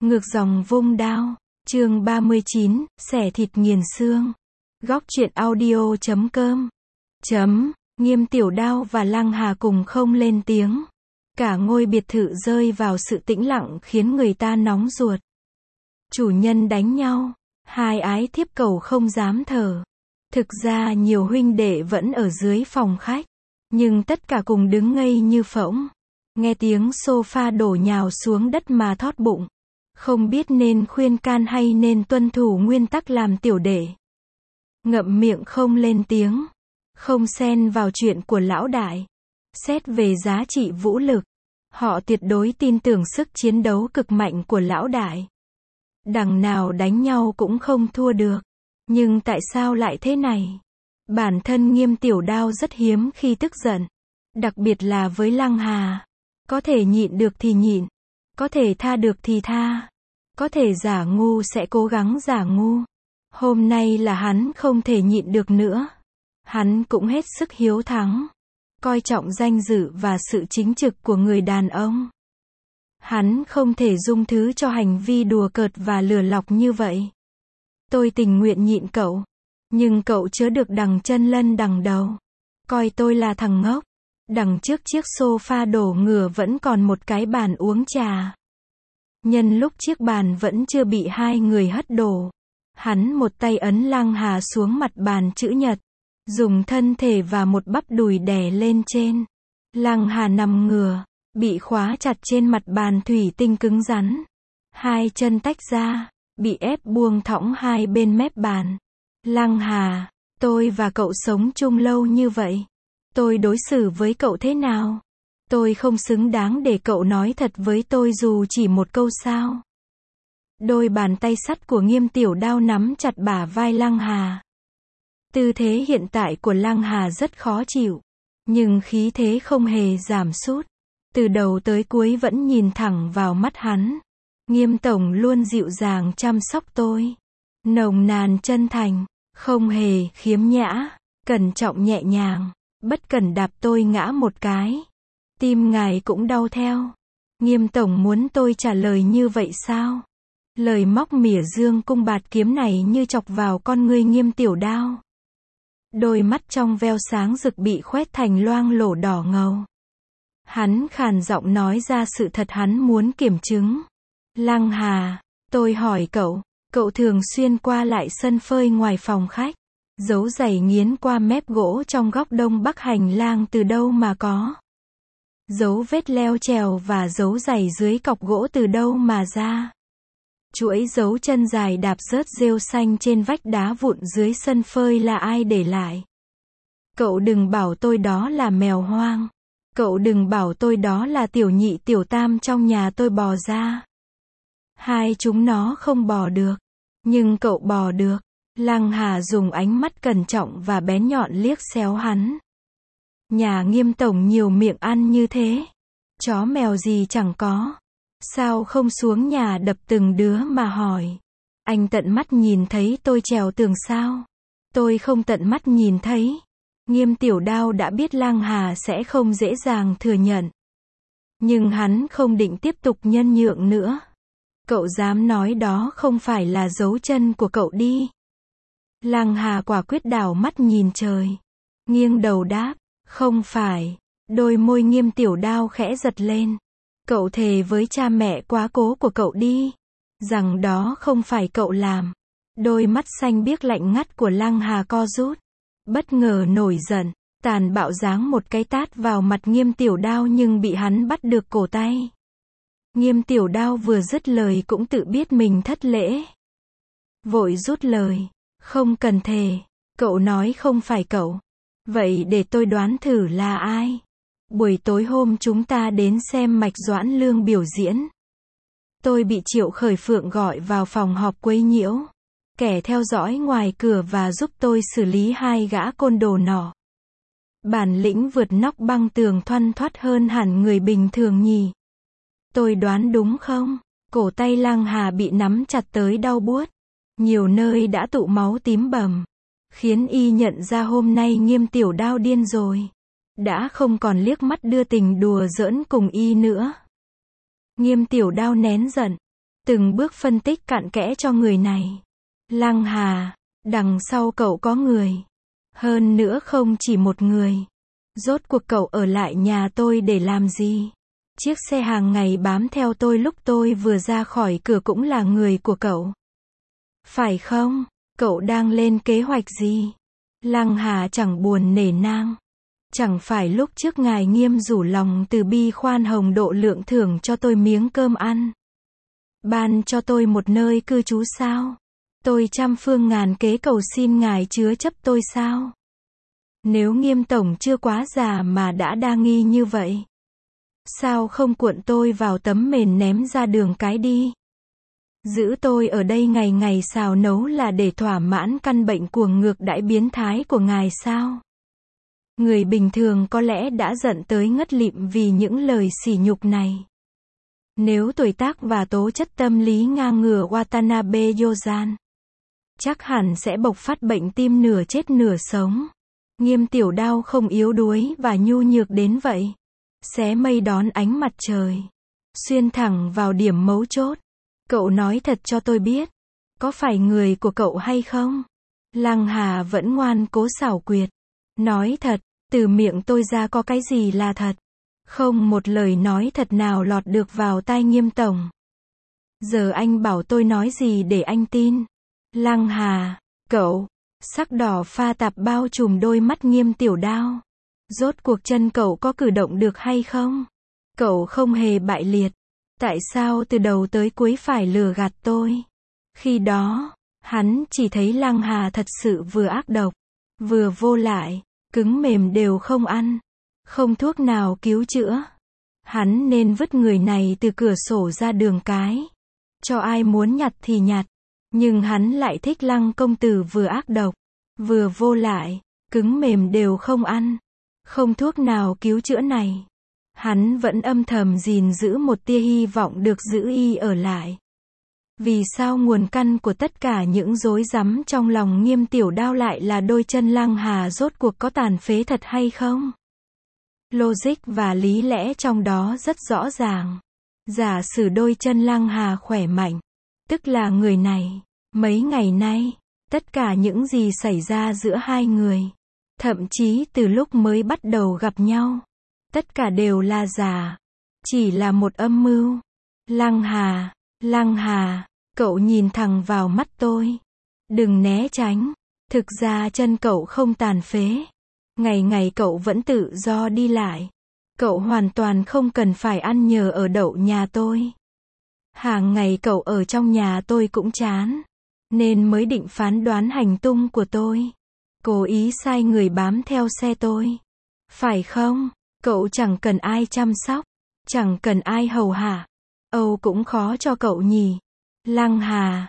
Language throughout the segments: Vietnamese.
Ngược dòng vung đao. Chương 39, xẻ thịt nghiền xương. Góc truyện audio.com. Nghiêm Tiểu Đao và Lăng Hà cùng không lên tiếng. Cả ngôi biệt thự rơi vào sự tĩnh lặng khiến người ta nóng ruột. Chủ nhân đánh nhau, hai ái thiếp cầu không dám thở. Thực ra nhiều huynh đệ vẫn ở dưới phòng khách, nhưng tất cả cùng đứng ngây như phỗng. Nghe tiếng sofa đổ nhào xuống đất mà thót bụng. Không biết nên khuyên can hay nên tuân thủ nguyên tắc làm tiểu đệ. Ngậm miệng không lên tiếng, không xen vào chuyện của lão đại. Xét về giá trị vũ lực, họ tuyệt đối tin tưởng sức chiến đấu cực mạnh của lão đại. Đằng nào đánh nhau cũng không thua được. Nhưng tại sao lại thế này? Bản thân Nghiêm Tiểu Đao rất hiếm khi tức giận. Đặc biệt là với Lăng Hà. Có thể nhịn được thì nhịn. Có thể tha được thì tha. Có thể giả ngu sẽ cố gắng giả ngu. Hôm nay là hắn không thể nhịn được nữa. Hắn cũng hết sức hiếu thắng. Coi trọng danh dự và sự chính trực của người đàn ông. Hắn không thể dung thứ cho hành vi đùa cợt và lừa lọc như vậy. Tôi tình nguyện nhịn cậu. Nhưng cậu chớ được đằng chân lân đằng đầu. Coi tôi là thằng ngốc. Đằng trước chiếc sofa đổ ngửa vẫn còn một cái bàn uống trà. Nhân lúc chiếc bàn vẫn chưa bị hai người hất đổ, hắn một tay ấn Lăng Hà xuống mặt bàn chữ nhật, dùng thân thể và một bắp đùi đè lên trên. Lăng Hà nằm ngửa, bị khóa chặt trên mặt bàn thủy tinh cứng rắn. Hai chân tách ra, bị ép buông thõng hai bên mép bàn. Lăng Hà, tôi và cậu sống chung lâu như vậy. Tôi đối xử với cậu thế nào? Tôi không xứng đáng để cậu nói thật với tôi dù chỉ một câu sao? Đôi bàn tay sắt của Nghiêm Tiểu Đao nắm chặt bả vai Lăng Hà. Tư thế hiện tại của Lăng Hà rất khó chịu. Nhưng khí thế không hề giảm sút. Từ đầu tới cuối vẫn nhìn thẳng vào mắt hắn. Nghiêm tổng luôn dịu dàng chăm sóc tôi. Nồng nàn chân thành, không hề khiếm nhã, cẩn trọng nhẹ nhàng. Bất cẩn đạp tôi ngã một cái. Tim ngài cũng đau theo. Nghiêm tổng muốn tôi trả lời như vậy sao? Lời móc mỉa dương cung bạt kiếm này như chọc vào con ngươi Nghiêm Tiểu Đao. Đôi mắt trong veo sáng rực bị khoét thành loang lổ đỏ ngầu. Hắn khàn giọng nói ra sự thật hắn muốn kiểm chứng. Lăng Hà, tôi hỏi cậu, cậu thường xuyên qua lại sân phơi ngoài phòng khách. Dấu giày nghiến qua mép gỗ trong góc đông bắc hành lang từ đâu mà có? Dấu vết leo trèo và dấu giày dưới cọc gỗ từ đâu mà ra? Chuỗi dấu chân dài đạp rớt rêu xanh trên vách đá vụn dưới sân phơi là ai để lại? Cậu đừng bảo tôi đó là mèo hoang. Cậu đừng bảo tôi đó là tiểu nhị tiểu tam trong nhà tôi bò ra. Hai chúng nó không bò được. Nhưng cậu bò được. Lăng Hà dùng ánh mắt cẩn trọng và bén nhọn liếc xéo hắn. Nhà Nghiêm tổng nhiều miệng ăn như thế. Chó mèo gì chẳng có. Sao không xuống nhà đập từng đứa mà hỏi. Anh tận mắt nhìn thấy tôi trèo tường sao? Tôi không tận mắt nhìn thấy. Nghiêm Tiểu Đao đã biết Lăng Hà sẽ không dễ dàng thừa nhận. Nhưng hắn không định tiếp tục nhân nhượng nữa. Cậu dám nói đó không phải là dấu chân của cậu đi. Lăng Hà quả quyết đảo mắt nhìn trời. Nghiêng đầu đáp, không phải. Đôi môi Nghiêm Tiểu Đao khẽ giật lên. Cậu thề với cha mẹ quá cố của cậu đi. Rằng đó không phải cậu làm. Đôi mắt xanh biếc lạnh ngắt của Lăng Hà co rút. Bất ngờ nổi giận, tàn bạo giáng một cái tát vào mặt Nghiêm Tiểu Đao nhưng bị hắn bắt được cổ tay. Nghiêm Tiểu Đao vừa dứt lời cũng tự biết mình thất lễ. Vội rút lời. Không cần thề. Cậu nói không phải cậu. Vậy để tôi đoán thử là ai? Buổi tối hôm chúng ta đến xem Mạch Doãn Lương biểu diễn. Tôi bị Triệu Khởi Phượng gọi vào phòng họp quấy nhiễu. Kẻ theo dõi ngoài cửa và giúp tôi xử lý hai gã côn đồ nọ. Bản lĩnh vượt nóc băng tường thoăn thoắt hơn hẳn người bình thường nhỉ. Tôi đoán đúng không? Cổ tay Lăng Hà bị nắm chặt tới đau buốt. Nhiều nơi đã tụ máu tím bầm. Khiến y nhận ra hôm nay Nghiêm Tiểu Đao điên rồi. Đã không còn liếc mắt đưa tình đùa giỡn cùng y nữa. Nghiêm Tiểu Đao nén giận. từng bước phân tích cặn kẽ cho người này. Lăng Hà, đằng sau cậu có người. Hơn nữa không chỉ một người. Rốt cuộc cậu ở lại nhà tôi để làm gì? Chiếc xe hàng ngày bám theo tôi lúc tôi vừa ra khỏi cửa cũng là người của cậu. Phải không? Cậu đang lên kế hoạch gì? Lăng Hà chẳng buồn nể nang. Chẳng phải lúc trước ngài Nghiêm rủ lòng từ bi khoan hồng độ lượng thưởng cho tôi miếng cơm ăn. Ban cho tôi một nơi cư trú sao? Tôi trăm phương ngàn kế cầu xin ngài chứa chấp tôi sao? Nếu Nghiêm tổng chưa quá già mà đã đa nghi như vậy, sao không cuộn tôi vào tấm mền ném ra đường cái đi? Giữ tôi ở đây ngày ngày xào nấu là để thỏa mãn căn bệnh cuồng ngược đãi biến thái của ngài sao? Người bình thường có lẽ đã giận tới ngất lịm vì những lời sỉ nhục này. Nếu tuổi tác và tố chất tâm lý ngang ngửa Watanabe Yojan, chắc hẳn sẽ bộc phát bệnh tim nửa chết nửa sống. Nghiêm Tiểu Đao không yếu đuối và nhu nhược đến vậy. Xé mây đón ánh mặt trời. Xuyên thẳng vào điểm mấu chốt. Cậu nói thật cho tôi biết. Có phải người của cậu hay không? Lăng Hà vẫn ngoan cố xảo quyệt. Nói thật, từ miệng tôi ra có cái gì là thật. Không một lời nói thật nào lọt được vào tai Nghiêm tổng. Giờ anh bảo tôi nói gì để anh tin? Lăng Hà, cậu. Sắc đỏ pha tạp bao trùm đôi mắt Nghiêm Tiểu Đao. Rốt cuộc chân cậu có cử động được hay không? Cậu không hề bại liệt. Tại sao từ đầu tới cuối phải lừa gạt tôi? Khi đó, hắn chỉ thấy Lăng Hà thật sự vừa ác độc, vừa vô lại, cứng mềm đều không ăn. Không thuốc nào cứu chữa. Hắn nên vứt người này từ cửa sổ ra đường cái. Cho ai muốn nhặt thì nhặt. Nhưng hắn lại thích Lăng công tử vừa ác độc, vừa vô lại, cứng mềm đều không ăn. Không thuốc nào cứu chữa này. Hắn vẫn âm thầm gìn giữ một tia hy vọng được giữ y ở lại. Vì sao nguồn căn của tất cả những rối rắm trong lòng Nghiêm Tiểu Đao lại là đôi chân Lăng Hà rốt cuộc có tàn phế thật hay không? Logic và lý lẽ trong đó rất rõ ràng. Giả sử đôi chân Lăng Hà khỏe mạnh, tức là người này, mấy ngày nay, tất cả những gì xảy ra giữa hai người, thậm chí từ lúc mới bắt đầu gặp nhau, tất cả đều là giả, chỉ là một âm mưu. Lăng Hà, cậu nhìn thẳng vào mắt tôi. Đừng né tránh, thực ra chân cậu không tàn phế. Ngày ngày cậu vẫn tự do đi lại. Cậu hoàn toàn không cần phải ăn nhờ ở đậu nhà tôi. Hàng ngày cậu ở trong nhà tôi cũng chán, nên mới định phán đoán hành tung của tôi. Cố ý sai người bám theo xe tôi. Phải không? Cậu chẳng cần ai chăm sóc, chẳng cần ai hầu hạ. Âu cũng khó cho cậu nhỉ. Lăng Hà,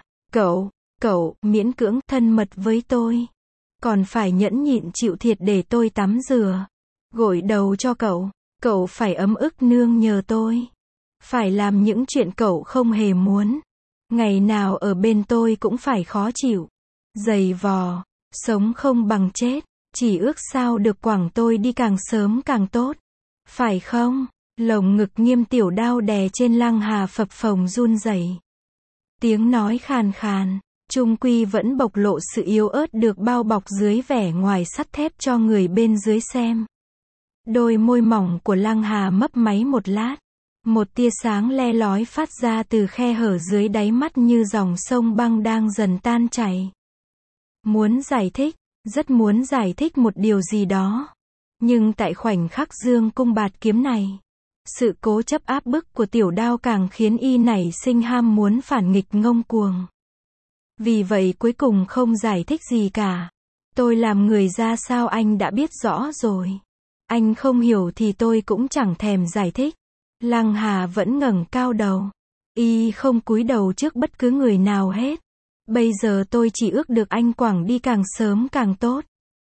cậu miễn cưỡng thân mật với tôi. Còn phải nhẫn nhịn chịu thiệt để tôi tắm rửa, gội đầu cho cậu. Cậu phải ấm ức nương nhờ tôi. Phải làm những chuyện cậu không hề muốn. Ngày nào ở bên tôi cũng phải khó chịu, dày vò, sống không bằng chết. Chỉ ước sao được quẳng tôi đi càng sớm càng tốt. Phải không? Lồng ngực Nghiêm Tiểu Đao đè trên Lăng Hà phập phồng run rẩy. Tiếng nói khàn khàn, chung quy vẫn bộc lộ sự yếu ớt được bao bọc dưới vẻ ngoài sắt thép cho người bên dưới xem. Đôi môi mỏng của Lăng Hà mấp máy một lát. Một tia sáng le lói phát ra từ khe hở dưới đáy mắt như dòng sông băng đang dần tan chảy. Muốn giải thích, rất muốn giải thích một điều gì đó. Nhưng tại khoảnh khắc dương cung bạt kiếm này, sự cố chấp áp bức của Tiểu Đao càng khiến y nảy sinh ham muốn phản nghịch ngông cuồng. Vì vậy cuối cùng không giải thích gì cả. Tôi làm người ra sao anh đã biết rõ rồi. Anh không hiểu thì tôi cũng chẳng thèm giải thích. Lăng Hà vẫn ngẩng cao đầu. Y không cúi đầu trước bất cứ người nào hết. Bây giờ tôi chỉ ước được anh quẳng đi càng sớm càng tốt.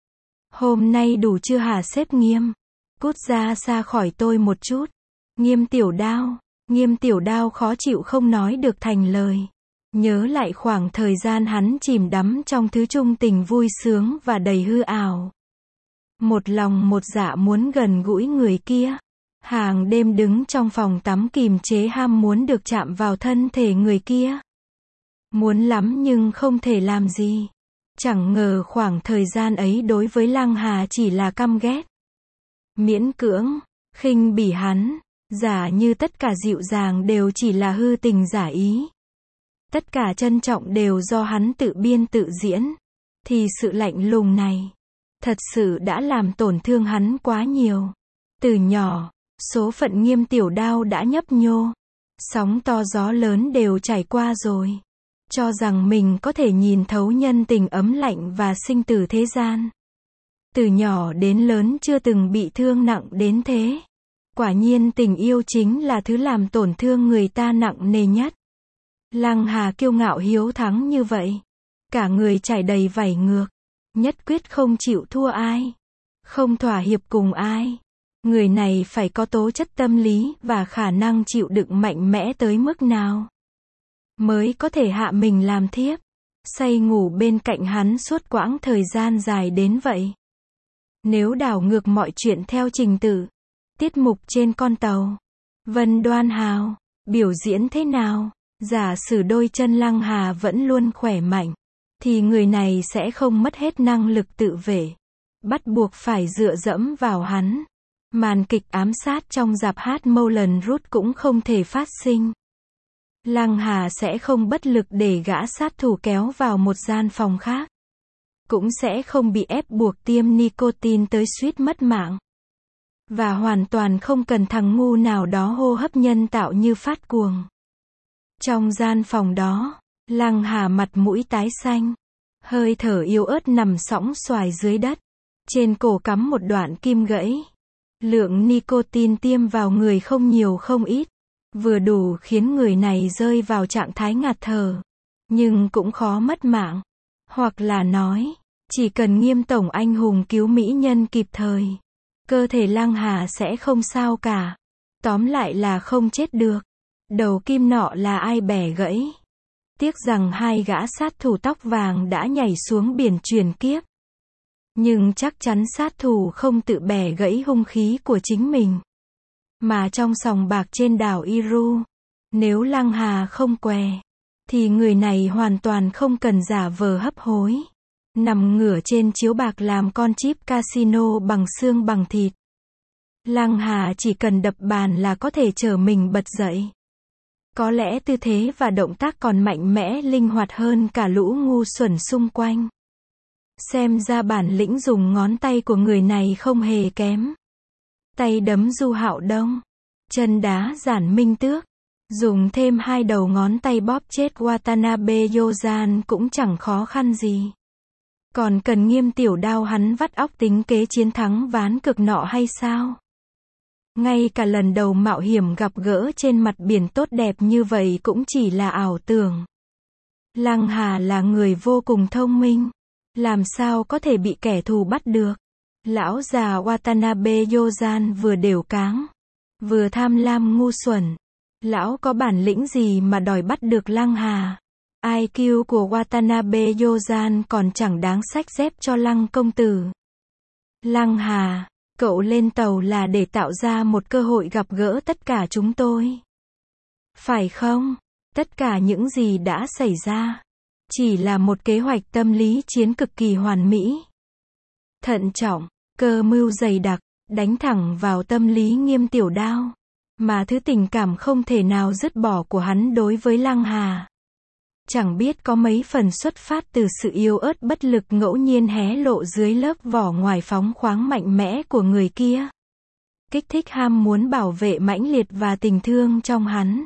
Hôm nay đủ chưa hả sếp Nghiêm? Cút ra xa khỏi tôi một chút. Nghiêm Tiểu Đao khó chịu không nói được thành lời. Nhớ lại khoảng thời gian hắn chìm đắm trong thứ chung tình vui sướng và đầy hư ảo. Một lòng một dạ muốn gần gũi người kia. Hàng đêm đứng trong phòng tắm kìm chế ham muốn được chạm vào thân thể người kia. Muốn lắm nhưng không thể làm gì. Chẳng ngờ khoảng thời gian ấy đối với Lăng Hà chỉ là căm ghét. Miễn cưỡng, khinh bỉ hắn, giả như tất cả dịu dàng đều chỉ là hư tình giả ý. Tất cả trân trọng đều do hắn tự biên tự diễn. Thì sự lạnh lùng này, thật sự đã làm tổn thương hắn quá nhiều. Từ nhỏ, số phận Nghiêm Tiểu Đao đã nhấp nhô. Sóng to gió lớn đều trải qua rồi. Cho rằng mình có thể nhìn thấu nhân tình ấm lạnh và sinh tử thế gian. Từ nhỏ đến lớn chưa từng bị thương nặng đến thế. Quả nhiên tình yêu chính là thứ làm tổn thương người ta nặng nề nhất. Lăng Hà kiêu ngạo hiếu thắng như vậy. Cả người trải đầy vảy ngược. Nhất quyết không chịu thua ai. Không thỏa hiệp cùng ai. Người này phải có tố chất tâm lý và khả năng chịu đựng mạnh mẽ tới mức nào mới có thể hạ mình làm thiếp, say ngủ bên cạnh hắn suốt quãng thời gian dài đến vậy. Nếu đảo ngược mọi chuyện theo trình tự, tiết mục trên con tàu, Vân Đoan Hào biểu diễn thế nào, giả sử đôi chân Lăng Hà vẫn luôn khỏe mạnh, thì người này sẽ không mất hết năng lực tự vệ, bắt buộc phải dựa dẫm vào hắn. Màn kịch ám sát trong rạp hát Moulin Rouge cũng không thể phát sinh. Lăng Hà sẽ không bất lực để gã sát thủ kéo vào một gian phòng khác. Cũng sẽ không bị ép buộc tiêm nicotine tới suýt mất mạng. Và hoàn toàn không cần thằng ngu nào đó hô hấp nhân tạo như phát cuồng. Trong gian phòng đó, Lăng Hà mặt mũi tái xanh. Hơi thở yếu ớt nằm sõng soài dưới đất. Trên cổ cắm một đoạn kim gãy. Lượng nicotine tiêm vào người không nhiều không ít. Vừa đủ khiến người này rơi vào trạng thái ngạt thở. Nhưng cũng khó mất mạng. Hoặc là nói, chỉ cần Nghiêm tổng anh hùng cứu mỹ nhân kịp thời, cơ thể Lăng Hà sẽ không sao cả. Tóm lại là không chết được. Đầu kim nọ là ai bẻ gãy. Tiếc rằng hai gã sát thủ tóc vàng đã nhảy xuống biển chuyển kiếp. Nhưng chắc chắn sát thủ không tự bẻ gãy hung khí của chính mình. Mà trong sòng bạc trên đảo Iru, nếu Lăng Hà không què, thì người này hoàn toàn không cần giả vờ hấp hối. Nằm ngửa trên chiếu bạc làm con chip casino bằng xương bằng thịt. Lăng Hà chỉ cần đập bàn là có thể trở mình bật dậy. Có lẽ tư thế và động tác còn mạnh mẽ linh hoạt hơn cả lũ ngu xuẩn xung quanh. Xem ra bản lĩnh dùng ngón tay của người này không hề kém. Tay đấm Du Hạo Đông, chân đá Giản Minh Tước, dùng thêm hai đầu ngón tay bóp chết Watanabe Yozan cũng chẳng khó khăn gì. Còn cần Nghiêm Tiểu Đao hắn vắt óc tính kế chiến thắng ván cực nọ hay sao? Ngay cả lần đầu mạo hiểm gặp gỡ trên mặt biển tốt đẹp như vậy cũng chỉ là ảo tưởng. Lăng Hà là người vô cùng thông minh. Làm sao có thể bị kẻ thù bắt được? Lão già Watanabe Yozan vừa đều cáng, vừa tham lam ngu xuẩn. Lão có bản lĩnh gì mà đòi bắt được Lăng Hà? IQ của Watanabe Yozan còn chẳng đáng xách dép cho Lăng công tử. Lăng Hà, cậu lên tàu là để tạo ra một cơ hội gặp gỡ tất cả chúng tôi. Phải không? Tất cả những gì đã xảy ra chỉ là một kế hoạch tâm lý chiến cực kỳ hoàn mỹ. Thận trọng, cơ mưu dày đặc, đánh thẳng vào tâm lý Nghiêm Tiểu Đao. Mà thứ tình cảm không thể nào dứt bỏ của hắn đối với Lăng Hà. Chẳng biết có mấy phần xuất phát từ sự yếu ớt bất lực ngẫu nhiên hé lộ dưới lớp vỏ ngoài phóng khoáng mạnh mẽ của người kia. Kích thích ham muốn bảo vệ mãnh liệt và tình thương trong hắn.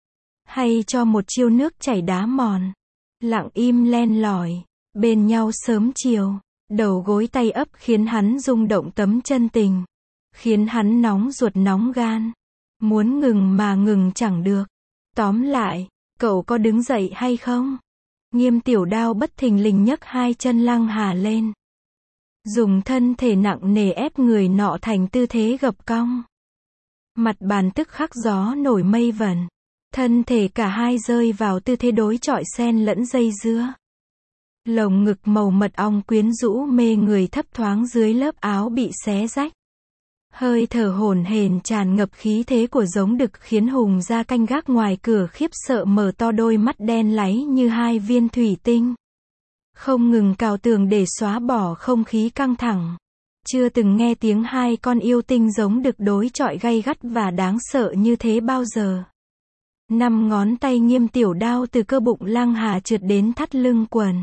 Hay cho một chiêu nước chảy đá mòn. Lặng im len lỏi, bên nhau sớm chiều, đầu gối tay ấp khiến hắn rung động tấm chân tình. Khiến hắn nóng ruột nóng gan. Muốn ngừng mà ngừng chẳng được. Tóm lại, cậu có đứng dậy hay không? Nghiêm Tiểu Đao bất thình lình nhấc hai chân Lăng Hà lên. Dùng thân thể nặng nề ép người nọ thành tư thế gập cong. Mặt bàn tức khắc gió nổi mây vẩn. Thân thể cả hai rơi vào tư thế đối chọi xen lẫn dây dưa. Lồng ngực màu mật ong quyến rũ mê người thấp thoáng dưới lớp áo bị xé rách. Hơi thở hổn hển tràn ngập khí thế của giống đực khiến Hùng ra canh gác ngoài cửa khiếp sợ mở to đôi mắt đen láy như hai viên thủy tinh. Không ngừng cào tường để xóa bỏ không khí căng thẳng. Chưa từng nghe tiếng hai con yêu tinh giống đực đối chọi gay gắt và đáng sợ như thế bao giờ. 5 ngón tay Nghiêm Tiểu Đao từ cơ bụng Lăng Hà trượt đến thắt lưng quần.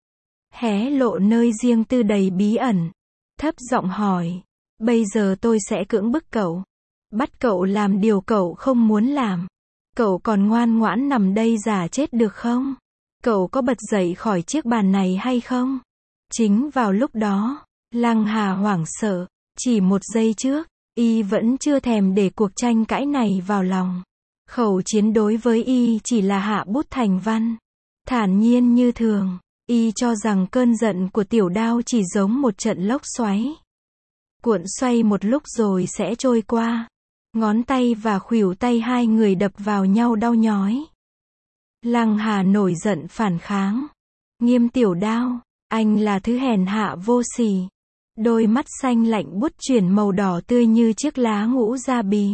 Hé lộ nơi riêng tư đầy bí ẩn. Thấp giọng hỏi. Bây giờ tôi sẽ cưỡng bức cậu. Bắt cậu làm điều cậu không muốn làm. Cậu còn ngoan ngoãn nằm đây giả chết được không? Cậu có bật dậy khỏi chiếc bàn này hay không? Chính vào lúc đó, Lăng Hà hoảng sợ. Chỉ 1 giây trước, y vẫn chưa thèm để cuộc tranh cãi này vào lòng. Khẩu chiến đối với y chỉ là hạ bút thành văn. Thản nhiên như thường, y cho rằng cơn giận của Tiểu Đao chỉ giống một trận lốc xoáy. Cuộn xoay một lúc rồi sẽ trôi qua. Ngón tay và khuỷu tay hai người đập vào nhau đau nhói. Lăng Hà nổi giận phản kháng. Nghiêm Tiểu Đao, anh là thứ hèn hạ vô sỉ. Đôi mắt xanh lạnh buốt chuyển màu đỏ tươi như chiếc lá ngũ da bì.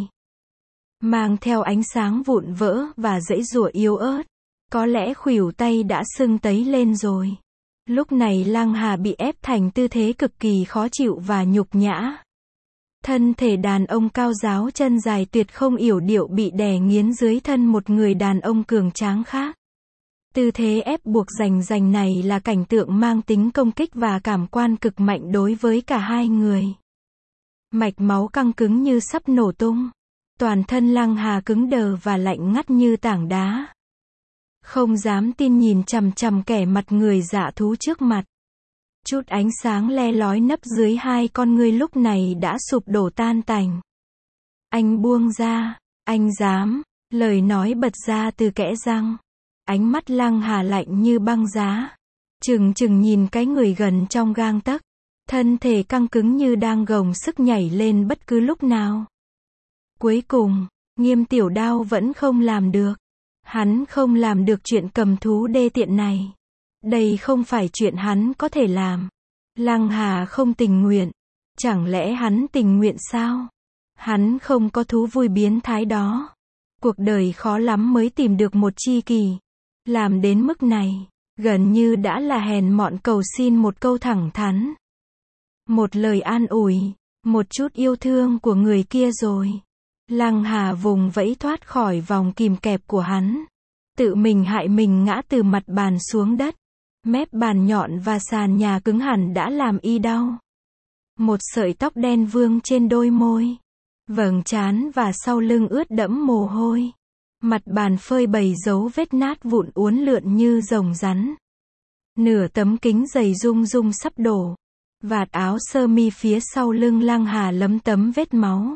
Mang theo ánh sáng vụn vỡ và giãy giụa yếu ớt. Có lẽ khuỷu tay đã sưng tấy lên rồi. Lúc này Lăng Hà bị ép thành tư thế cực kỳ khó chịu và nhục nhã. Thân thể đàn ông cao ráo chân dài tuyệt không yểu điệu bị đè nghiến dưới thân một người đàn ông cường tráng khác. Tư thế ép buộc rành này là cảnh tượng mang tính công kích và cảm quan cực mạnh đối với cả hai người. Mạch máu căng cứng như sắp nổ tung. Toàn thân Lăng Hà cứng đờ và lạnh ngắt như tảng đá. Không dám tin nhìn chằm chằm kẻ mặt người dạ thú trước mặt. Chút ánh sáng le lói nấp dưới hai con ngươi lúc này đã sụp đổ tan tành. Anh buông ra, anh dám, lời nói bật ra từ kẽ răng. Ánh mắt Lăng Hà lạnh như băng giá. Chừng nhìn cái người gần trong gang tấc. Thân thể căng cứng như đang gồng sức nhảy lên bất cứ lúc nào. Cuối cùng, Nghiêm Tiểu Đao vẫn không làm được. Hắn không làm được chuyện cầm thú đê tiện này. Đây không phải chuyện hắn có thể làm. Lăng Hà không tình nguyện. Chẳng lẽ hắn tình nguyện sao? Hắn không có thú vui biến thái đó. Cuộc đời khó lắm mới tìm được một tri kỷ. Làm đến mức này, gần như đã là hèn mọn cầu xin một câu thẳng thắn. Một lời an ủi, một chút yêu thương của người kia rồi. Lăng Hà vùng vẫy thoát khỏi vòng kìm kẹp của hắn. Tự mình hại mình ngã từ mặt bàn xuống đất. Mép bàn nhọn và sàn nhà cứng hẳn đã làm y đau. Một sợi tóc đen vương trên đôi môi. Vầng trán và sau lưng ướt đẫm mồ hôi. Mặt bàn phơi bày dấu vết nát vụn uốn lượn như rồng rắn. Nửa tấm kính dày rung sắp đổ. Vạt áo sơ mi phía sau lưng Lăng Hà lấm tấm vết máu.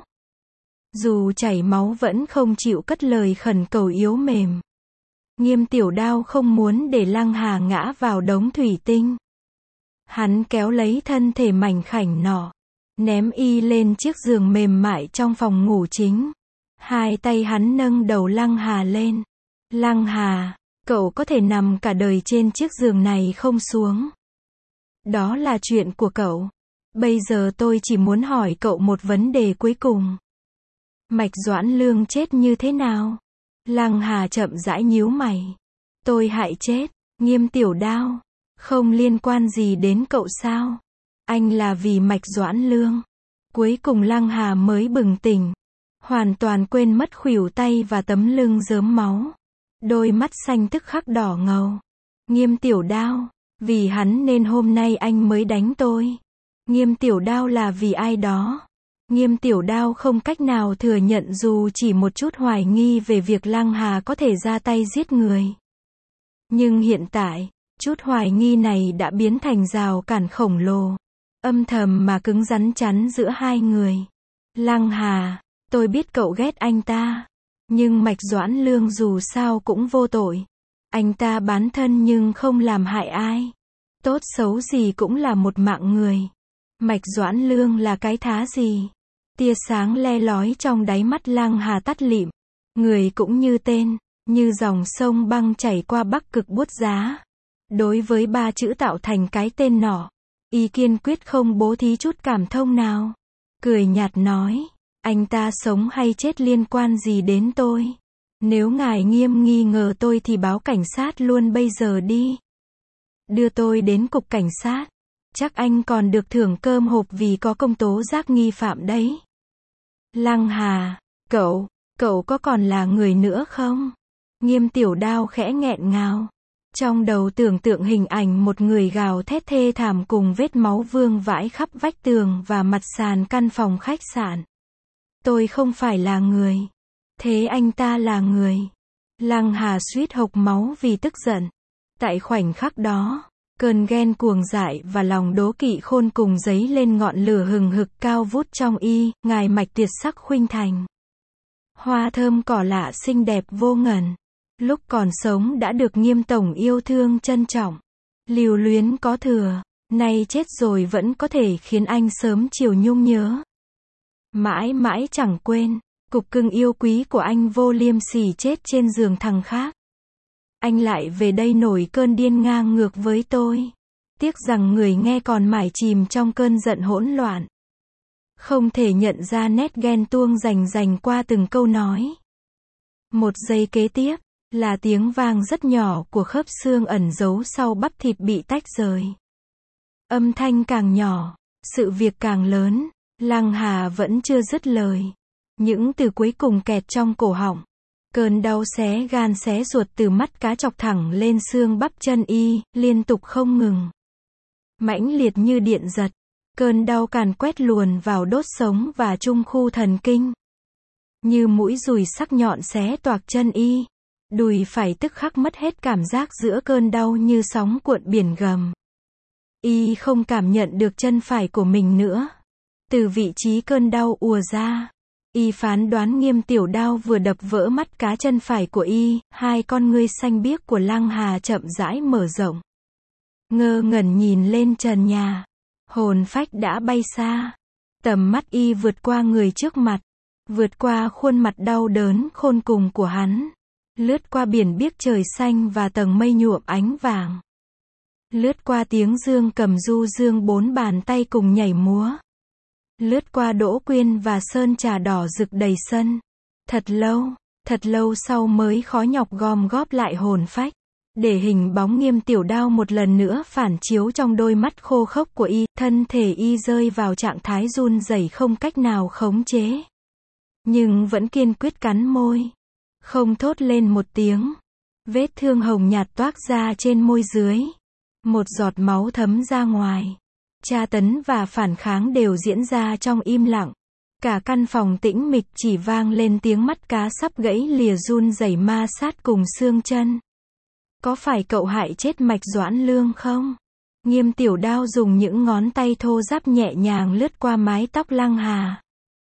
Dù chảy máu vẫn không chịu cất lời khẩn cầu yếu mềm. Nghiêm Tiểu Đao không muốn để Lăng Hà ngã vào đống thủy tinh. Hắn kéo lấy thân thể mảnh khảnh nọ, ném y lên chiếc giường mềm mại trong phòng ngủ chính. Hai tay hắn nâng đầu Lăng Hà lên. Lăng Hà, cậu có thể nằm cả đời trên chiếc giường này không xuống. Đó là chuyện của cậu. Bây giờ tôi chỉ muốn hỏi cậu một vấn đề cuối cùng. Mạch Doãn Lương chết như thế nào? Lăng Hà chậm rãi nhíu mày. Tôi hại chết. Nghiêm Tiểu Đao. Không liên quan gì đến cậu sao? Anh là vì Mạch Doãn Lương. Cuối cùng Lăng Hà mới bừng tỉnh. Hoàn toàn quên mất khuỷu tay và tấm lưng rớm máu. Đôi mắt xanh tức khắc đỏ ngầu. Nghiêm Tiểu Đao. Vì hắn nên hôm nay anh mới đánh tôi. Nghiêm Tiểu Đao là vì ai đó. Nghiêm Tiểu Đao không cách nào thừa nhận dù chỉ một chút hoài nghi về việc Lăng Hà có thể ra tay giết người. Nhưng hiện tại, chút hoài nghi này đã biến thành rào cản khổng lồ. Âm thầm mà cứng rắn chắn giữa hai người. Lăng Hà, tôi biết cậu ghét anh ta. Nhưng Mạch Doãn Lương dù sao cũng vô tội. Anh ta bán thân nhưng không làm hại ai. Tốt xấu gì cũng là một mạng người. Mạch Doãn Lương là cái thá gì? Tia sáng le lói trong đáy mắt Lăng Hà tắt lịm. Người cũng như tên, như dòng sông băng chảy qua Bắc Cực buốt giá. Đối với 3 chữ tạo thành cái tên nọ, y kiên quyết không bố thí chút cảm thông nào. cười nhạt nói, anh ta sống hay chết liên quan gì đến tôi? Nếu ngài Nghiêm nghi ngờ tôi thì báo cảnh sát luôn bây giờ đi. Đưa tôi đến cục cảnh sát. Chắc anh còn được thưởng cơm hộp vì có công tố giác nghi phạm đấy. Lăng Hà, cậu có còn là người nữa không? Nghiêm Tiểu Đao khẽ nghẹn ngào. Trong đầu tưởng tượng hình ảnh một người gào thét thê thảm cùng vết máu vương vãi khắp vách tường và mặt sàn căn phòng khách sạn. Tôi không phải là người. Thế anh ta là người. Lăng Hà suýt hộc máu vì tức giận. Tại khoảnh khắc đó, cơn ghen cuồng dại và lòng đố kỵ khôn cùng dấy lên ngọn lửa hừng hực cao vút trong y, ngài mạch tuyệt sắc khuynh thành. Hoa thơm cỏ lạ xinh đẹp vô ngần. Lúc còn sống đã được Nghiêm tổng yêu thương trân trọng. Lưu luyến có thừa, nay chết rồi vẫn có thể khiến anh sớm chiều nhung nhớ. Mãi mãi chẳng quên, cục cưng yêu quý của anh vô liêm sỉ chết trên giường thằng khác. Anh lại về đây nổi cơn điên ngang ngược với tôi. Tiếc rằng người nghe còn mải chìm trong cơn giận hỗn loạn. Không thể nhận ra nét ghen tuông rành qua từng câu nói. Một giây kế tiếp, là tiếng vang rất nhỏ của khớp xương ẩn giấu sau bắp thịt bị tách rời. Âm thanh càng nhỏ, sự việc càng lớn. Lăng Hà vẫn chưa dứt lời. Những từ cuối cùng kẹt trong cổ họng. Cơn đau xé gan xé ruột từ mắt cá chọc thẳng lên xương bắp chân y, liên tục không ngừng. Mãnh liệt như điện giật. Cơn đau càn quét luồn vào đốt sống và trung khu thần kinh. Như mũi dùi sắc nhọn xé toạc chân y. Đùi phải tức khắc mất hết cảm giác giữa cơn đau như sóng cuộn biển gầm. Y không cảm nhận được chân phải của mình nữa. Từ vị trí cơn đau ùa ra, y phán đoán Nghiêm Tiểu Đao vừa đập vỡ mắt cá chân phải của y, hai con ngươi xanh biếc của Lăng Hà chậm rãi mở rộng. Ngơ ngẩn nhìn lên trần nhà, hồn phách đã bay xa. Tầm mắt y vượt qua người trước mặt, vượt qua khuôn mặt đau đớn khôn cùng của hắn, lướt qua biển biếc trời xanh và tầng mây nhuộm ánh vàng, lướt qua tiếng dương cầm du dương bốn bàn tay cùng nhảy múa, lướt qua Đỗ Quyên và sơn trà đỏ rực đầy sân. Thật lâu sau mới khó nhọc gom góp lại hồn phách, để hình bóng Nghiêm Tiểu Đao một lần nữa phản chiếu trong đôi mắt khô khốc của y, thân thể y rơi vào trạng thái run rẩy không cách nào khống chế. Nhưng vẫn kiên quyết cắn môi, không thốt lên một tiếng. Vết thương hồng nhạt toác ra trên môi dưới. Một giọt máu thấm ra ngoài. Tra tấn và phản kháng đều diễn ra trong im lặng. Cả căn phòng tĩnh mịch chỉ vang lên tiếng mắt cá sắp gãy lìa run rẩy ma sát cùng xương chân. Có phải cậu hại chết Mạch Doãn Lương không? Nghiêm Tiểu Đao dùng những ngón tay thô ráp nhẹ nhàng lướt qua mái tóc Lăng Hà,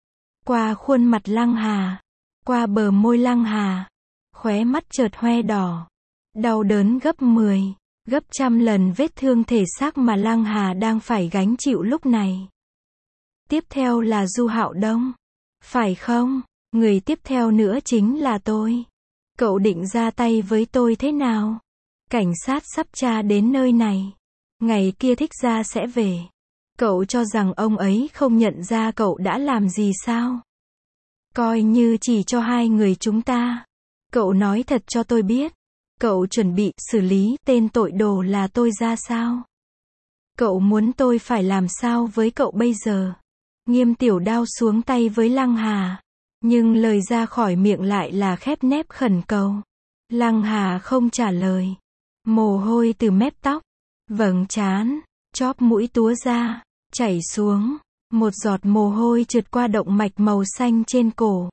qua khuôn mặt Lăng Hà, qua bờ môi Lăng Hà. Khóe mắt chợt hoe đỏ. Đau đớn gấp 10, gấp trăm lần vết thương thể xác mà Lăng Hà đang phải gánh chịu lúc này. Tiếp theo là Du Hạo Đông. Phải không? Người tiếp theo nữa chính là tôi. Cậu định ra tay với tôi thế nào? Cảnh sát sắp tra đến nơi này. Ngày kia Thích Gia sẽ về. Cậu cho rằng ông ấy không nhận ra cậu đã làm gì sao? Coi như chỉ cho hai người chúng ta. Cậu nói thật cho tôi biết. Cậu chuẩn bị xử lý tên tội đồ là tôi ra sao? Cậu muốn tôi phải làm sao với cậu bây giờ? Nghiêm Tiểu Đao xuống tay với Lăng Hà. Nhưng lời ra khỏi miệng lại là khép nép khẩn cầu. Lăng Hà không trả lời. Mồ hôi từ mép tóc, vầng trán, chóp mũi túa ra, chảy xuống. Một giọt mồ hôi trượt qua động mạch màu xanh trên cổ.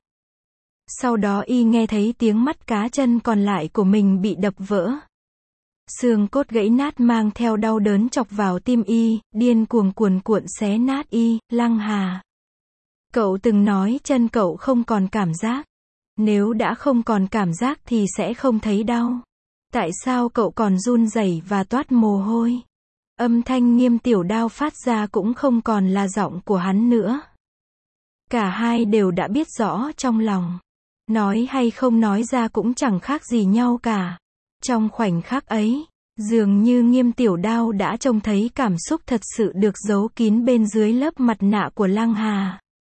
Sau đó y nghe thấy tiếng mắt cá chân còn lại của mình bị đập vỡ. Xương cốt gãy nát mang theo đau đớn chọc vào tim y, điên cuồng cuồn cuộn xé nát y. Lăng Hà, cậu từng nói chân cậu không còn cảm giác. Nếu đã không còn cảm giác thì sẽ không thấy đau. Tại sao cậu còn run rẩy và toát mồ hôi? Âm thanh Nghiêm Tiểu Đao phát ra cũng không còn là giọng của hắn nữa. Cả hai đều đã biết rõ trong lòng. Nói hay không nói ra cũng chẳng khác gì nhau cả. Trong khoảnh khắc ấy, dường như Nghiêm Tiểu Đao đã trông thấy cảm xúc thật sự được giấu kín bên dưới lớp mặt nạ của Lăng Hà.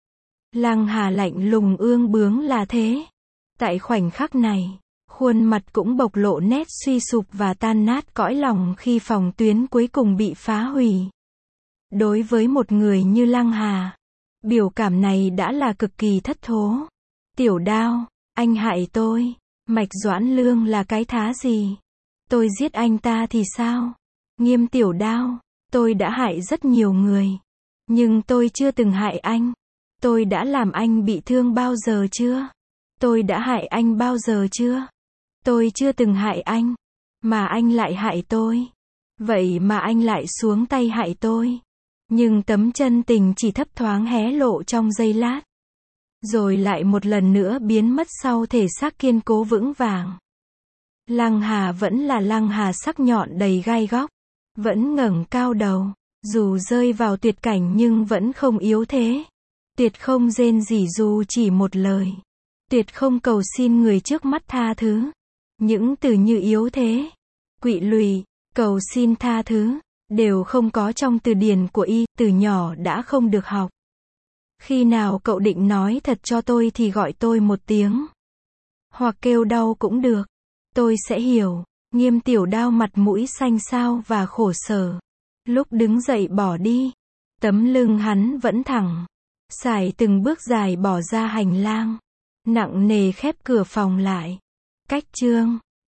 Lăng Hà lạnh lùng ương bướng là thế. Tại khoảnh khắc này, khuôn mặt cũng bộc lộ nét suy sụp và tan nát cõi lòng khi phòng tuyến cuối cùng bị phá hủy. Đối với một người như Lăng Hà, biểu cảm này đã là cực kỳ thất thố. Tiểu Đao, anh hại tôi. Mạch Doãn Lương là cái thá gì? Tôi giết anh ta thì sao? Nghiêm Tiểu Đao, tôi đã hại rất nhiều người. Nhưng tôi chưa từng hại anh. Tôi đã làm anh bị thương bao giờ chưa? Tôi đã hại anh bao giờ chưa? Tôi chưa từng hại anh. Mà anh lại hại tôi. Vậy mà anh lại xuống tay hại tôi. Nhưng tấm chân tình chỉ thấp thoáng hé lộ trong giây lát. Rồi lại một lần nữa biến mất sau thể xác kiên cố vững vàng. Lăng Hà vẫn là Lăng Hà sắc nhọn đầy gai góc. Vẫn ngẩng cao đầu. Dù rơi vào tuyệt cảnh nhưng vẫn không yếu thế. Tuyệt không rên rỉ dù chỉ một lời. Tuyệt không cầu xin người trước mắt tha thứ. Những từ như yếu thế, quỵ lụy, cầu xin tha thứ, đều không có trong từ điển của y, từ nhỏ đã không được học. Khi nào cậu định nói thật cho tôi thì gọi tôi một tiếng. Hoặc kêu đau cũng được. Tôi sẽ hiểu. Nghiêm Tiểu Đao mặt mũi xanh xao và khổ sở. Lúc đứng dậy bỏ đi, tấm lưng hắn vẫn thẳng. Sải từng bước dài bỏ ra hành lang. Nặng nề khép cửa phòng lại. Cách chương